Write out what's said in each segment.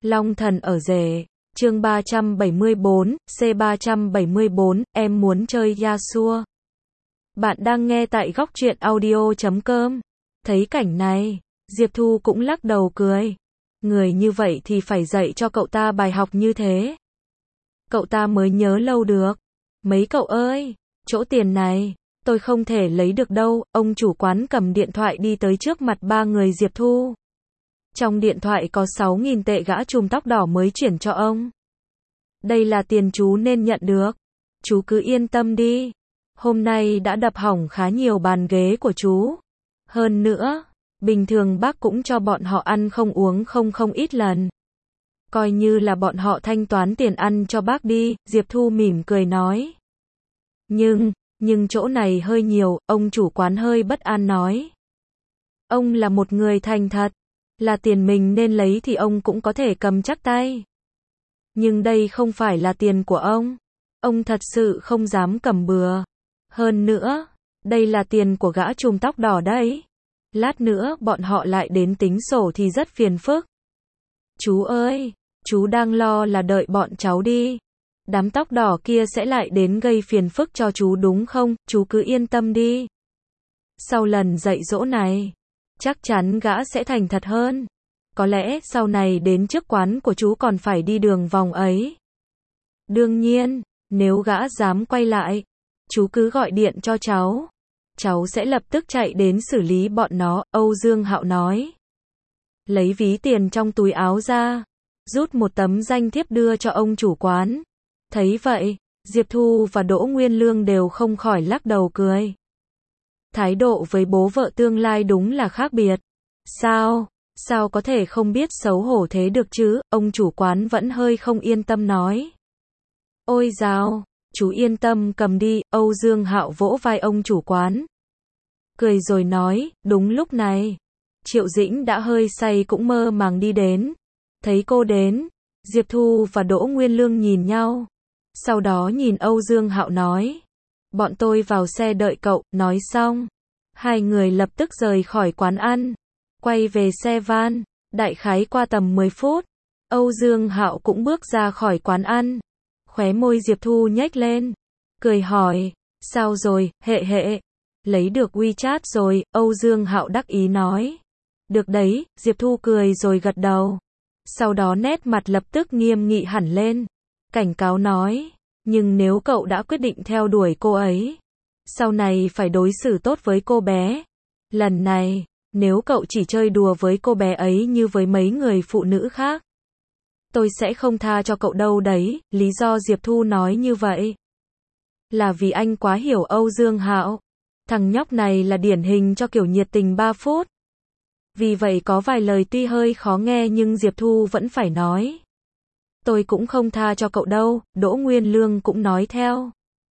Long thần ở rể, chương 374, C374, em muốn chơi Yasuo. Bạn đang nghe tại góc truyện audio.com. Thấy cảnh này, Diệp Thu cũng lắc đầu cười. Người như vậy thì phải dạy cho cậu ta bài học như thế. Cậu ta mới nhớ lâu được. Mấy cậu ơi, chỗ tiền này, tôi không thể lấy được đâu. Ông chủ quán cầm điện thoại đi tới trước mặt ba người Diệp Thu. Trong điện thoại có 6.000 tệ gã trùm tóc đỏ mới chuyển cho ông. Đây là tiền chú nên nhận được. Chú cứ yên tâm đi. Hôm nay đã đập hỏng khá nhiều bàn ghế của chú. Hơn nữa, bình thường bác cũng cho bọn họ ăn không uống không ít lần. Coi như là bọn họ thanh toán tiền ăn cho bác đi, Diệp Thu mỉm cười nói. Nhưng chỗ này hơi nhiều, ông chủ quán hơi bất an nói. Ông là một người thành thật. Là tiền mình nên lấy thì ông cũng có thể cầm chắc tay. Nhưng đây không phải là tiền của ông. Ông thật sự không dám cầm bừa. Hơn nữa, đây là tiền của gã trùm tóc đỏ đấy. Lát nữa bọn họ lại đến tính sổ thì rất phiền phức. Chú ơi, chú đang lo là đợi bọn cháu đi. Đám tóc đỏ kia sẽ lại đến gây phiền phức cho chú đúng không? Chú cứ yên tâm đi. Sau lần dạy dỗ này, chắc chắn gã sẽ thành thật hơn. Có lẽ sau này đến trước quán của chú còn phải đi đường vòng ấy. Đương nhiên, nếu gã dám quay lại, chú cứ gọi điện cho cháu. Cháu sẽ lập tức chạy đến xử lý bọn nó, Âu Dương Hạo nói. Lấy ví tiền trong túi áo ra, rút một tấm danh thiếp đưa cho ông chủ quán. Thấy vậy, Diệp Thu và Đỗ Nguyên Lương đều không khỏi lắc đầu cười. Thái độ với bố vợ tương lai đúng là khác biệt. Sao có thể không biết xấu hổ thế được chứ, ông chủ quán vẫn hơi không yên tâm nói. Ôi dào, chú yên tâm cầm đi, Âu Dương Hạo vỗ vai ông chủ quán. Cười rồi nói, đúng lúc này, Triệu Dĩnh đã hơi say cũng mơ màng đi đến. Thấy cô đến, Diệp Thu và Đỗ Nguyên Lương nhìn nhau. Sau đó nhìn Âu Dương Hạo nói. Bọn tôi vào xe đợi cậu, nói xong. Hai người lập tức rời khỏi quán ăn. Quay về xe van, đại khái qua tầm 10 phút. Âu Dương Hạo cũng bước ra khỏi quán ăn. Khóe môi Diệp Thu nhếch lên. Cười hỏi, sao rồi, hệ. Lấy được WeChat rồi, Âu Dương Hạo đắc ý nói. Được đấy, Diệp Thu cười rồi gật đầu. Sau đó nét mặt lập tức nghiêm nghị hẳn lên. Cảnh cáo nói, nhưng nếu cậu đã quyết định theo đuổi cô ấy, sau này phải đối xử tốt với cô bé. Lần này, nếu cậu chỉ chơi đùa với cô bé ấy như với mấy người phụ nữ khác, tôi sẽ không tha cho cậu đâu đấy. Lý do Diệp Thu nói như vậy là vì anh quá hiểu Âu Dương Hạo. Thằng nhóc này là điển hình cho kiểu nhiệt tình 3 phút. Vì vậy có vài lời tuy hơi khó nghe nhưng Diệp Thu vẫn phải nói. Tôi cũng không tha cho cậu đâu, Đỗ Nguyên Lương cũng nói theo.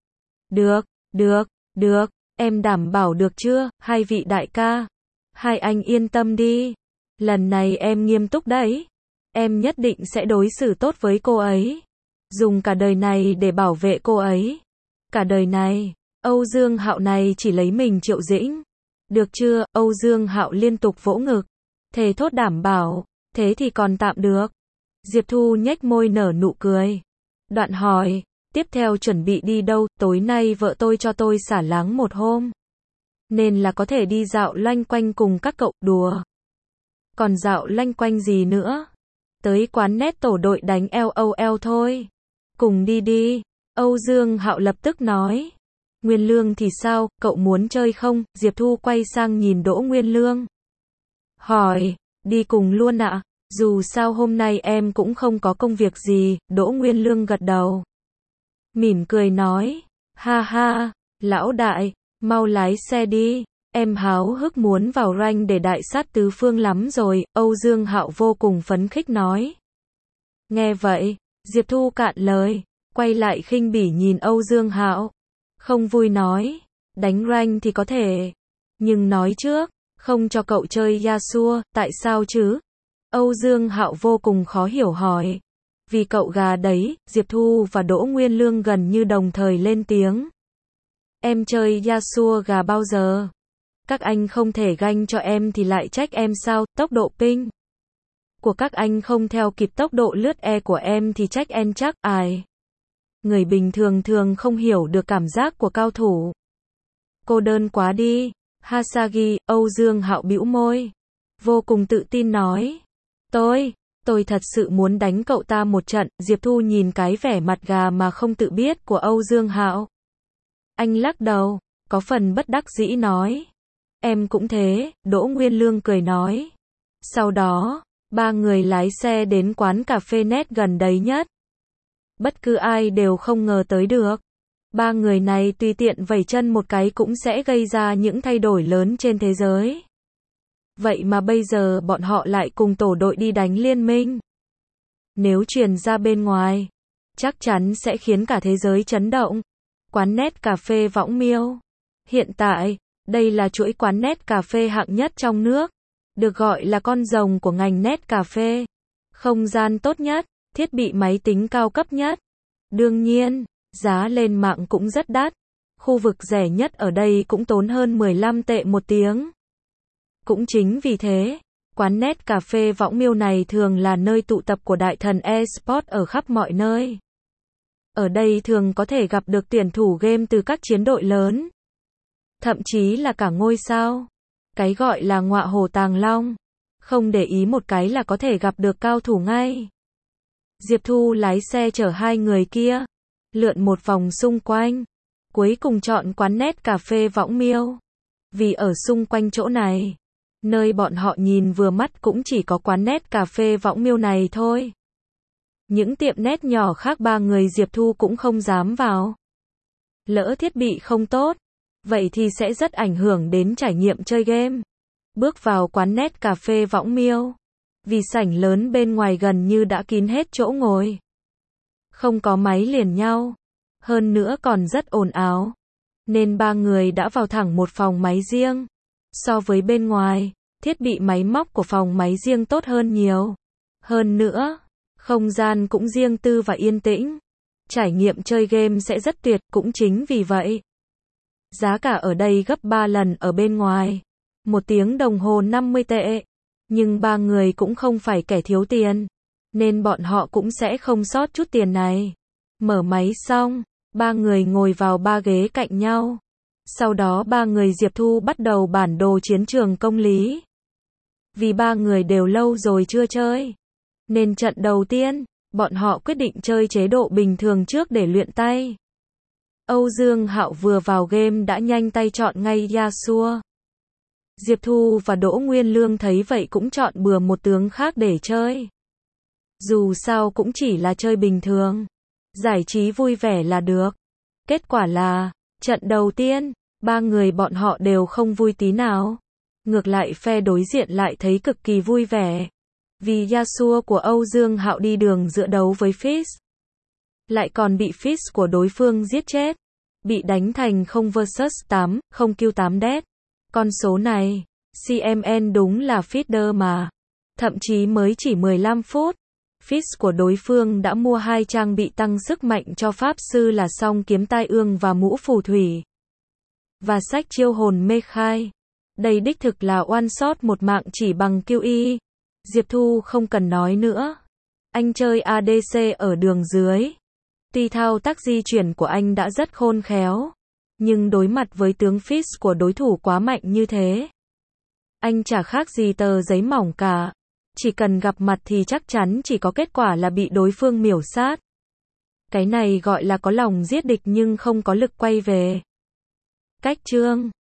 Được, em đảm bảo được chưa, hai vị đại ca. Hai anh yên tâm đi. Lần này em nghiêm túc đấy. Em nhất định sẽ đối xử tốt với cô ấy. Dùng cả đời này để bảo vệ cô ấy. Cả đời này, Âu Dương Hạo này chỉ lấy mình Triệu Dĩnh. Được chưa, Âu Dương Hạo liên tục vỗ ngực. Thề thốt đảm bảo, thế thì còn tạm được. Diệp Thu nhếch môi nở nụ cười. Đoạn hỏi, tiếp theo chuẩn bị đi đâu, tối nay vợ tôi cho tôi xả láng một hôm. Nên là có thể đi dạo loanh quanh cùng các cậu, đùa. Còn dạo loanh quanh gì nữa? Tới quán net tổ đội đánh LOL thôi. Cùng đi. Âu Dương Hạo lập tức nói. Nguyên Lương thì sao, cậu muốn chơi không? Diệp Thu quay sang nhìn Đỗ Nguyên Lương. Hỏi, đi cùng luôn ạ? Dù sao hôm nay em cũng không có công việc gì, Đỗ Nguyên Lương gật đầu. Mỉm cười nói, ha, lão đại, mau lái xe đi, em háo hức muốn vào rank để đại sát tứ phương lắm rồi, Âu Dương Hạo vô cùng phấn khích nói. Nghe vậy, Diệp Thu cạn lời, quay lại khinh bỉ nhìn Âu Dương Hạo. Không vui nói, đánh rank thì có thể, nhưng nói trước, không cho cậu chơi Yasuo, tại sao chứ? Âu Dương Hạo vô cùng khó hiểu hỏi. Vì cậu gà đấy, Diệp Thu và Đỗ Nguyên Lương gần như đồng thời lên tiếng. Em chơi Yasuo gà bao giờ? Các anh không thể ganh cho em thì lại trách em sao? Tốc độ ping của các anh không theo kịp tốc độ lướt E của em thì trách em chắc ai. Người bình thường thường không hiểu được cảm giác của cao thủ. Cô đơn quá đi. Hasagi, Âu Dương Hạo bĩu môi. Vô cùng tự tin nói. Tôi thật sự muốn đánh cậu ta một trận. Diệp Thu nhìn cái vẻ mặt gà mà không tự biết của Âu Dương Hạo. Anh lắc đầu, có phần bất đắc dĩ nói. Em cũng thế, Đỗ Nguyên Lương cười nói. Sau đó, ba người lái xe đến quán cà phê nét gần đấy nhất. Bất cứ ai đều không ngờ tới được. Ba người này tùy tiện vẩy chân một cái cũng sẽ gây ra những thay đổi lớn trên thế giới. Vậy mà bây giờ bọn họ lại cùng tổ đội đi đánh liên minh. Nếu truyền ra bên ngoài, chắc chắn sẽ khiến cả thế giới chấn động. Quán nét cà phê Võng Miêu. Hiện tại, đây là chuỗi quán nét cà phê hạng nhất trong nước. Được gọi là con rồng của ngành nét cà phê. Không gian tốt nhất, thiết bị máy tính cao cấp nhất. Đương nhiên, giá lên mạng cũng rất đắt. Khu vực rẻ nhất ở đây cũng tốn hơn 15 tệ một tiếng. Cũng chính vì thế, quán nét cà phê Võng Miêu này thường là nơi tụ tập của đại thần eSports ở khắp mọi nơi. Ở đây thường có thể gặp được tuyển thủ game từ các chiến đội lớn. Thậm chí là cả ngôi sao. Cái gọi là ngọa hổ tàng long. Không để ý một cái là có thể gặp được cao thủ ngay. Diệp Thu lái xe chở hai người kia. Lượn một vòng xung quanh. Cuối cùng chọn quán nét cà phê Võng Miêu. Vì ở xung quanh chỗ này, nơi bọn họ nhìn vừa mắt cũng chỉ có quán nét cà phê Võng Miêu này thôi. Những tiệm nét nhỏ khác ba người Diệp Thu cũng không dám vào. Lỡ thiết bị không tốt, vậy thì sẽ rất ảnh hưởng đến trải nghiệm chơi game. Bước vào quán nét cà phê Võng Miêu. Vì sảnh lớn bên ngoài gần như đã kín hết chỗ ngồi. Không có máy liền nhau. Hơn nữa còn rất ồn ào. Nên ba người đã vào thẳng một phòng máy riêng. So với bên ngoài, thiết bị máy móc của phòng máy riêng tốt hơn nhiều. Hơn nữa, không gian cũng riêng tư và yên tĩnh. Trải nghiệm chơi game sẽ rất tuyệt, cũng chính vì vậy. Giá cả ở đây gấp 3 lần ở bên ngoài. 1 tiếng đồng hồ 50 tệ. Nhưng ba người cũng không phải kẻ thiếu tiền. Nên bọn họ cũng sẽ không sót chút tiền này. Mở máy xong, ba người ngồi vào ba ghế cạnh nhau. Sau đó ba người Diệp Thu bắt đầu bản đồ chiến trường công lý. Vì ba người đều lâu rồi chưa chơi. Nên trận đầu tiên, bọn họ quyết định chơi chế độ bình thường trước để luyện tay. Âu Dương Hạo vừa vào game đã nhanh tay chọn ngay Yasuo. Diệp Thu và Đỗ Nguyên Lương thấy vậy cũng chọn bừa một tướng khác để chơi. Dù sao cũng chỉ là chơi bình thường. Giải trí vui vẻ là được. Kết quả là, trận đầu tiên, ba người bọn họ đều không vui tí nào. Ngược lại phe đối diện lại thấy cực kỳ vui vẻ. Vì Yasuo của Âu Dương Hạo đi đường giữa đấu với Fizz. Lại còn bị Fizz của đối phương giết chết. Bị đánh thành 0 vs 8, không Q8 death. Con số này, CMN đúng là feeder mà. Thậm chí mới chỉ 15 phút. Fizz của đối phương đã mua 2 trang bị tăng sức mạnh cho Pháp Sư là song kiếm tai ương và mũ phù thủy. Và sách chiêu hồn mê khai. Đây đích thực là one shot một mạng chỉ bằng QE. Diệp Thu không cần nói nữa. Anh chơi ADC ở đường dưới. Tuy thao tác di chuyển của anh đã rất khôn khéo. Nhưng đối mặt với tướng Fizz của đối thủ quá mạnh như thế. Anh chả khác gì tờ giấy mỏng cả. Chỉ cần gặp mặt thì chắc chắn chỉ có kết quả là bị đối phương miểu sát. Cái này gọi là có lòng giết địch nhưng không có lực quay về. Cách chương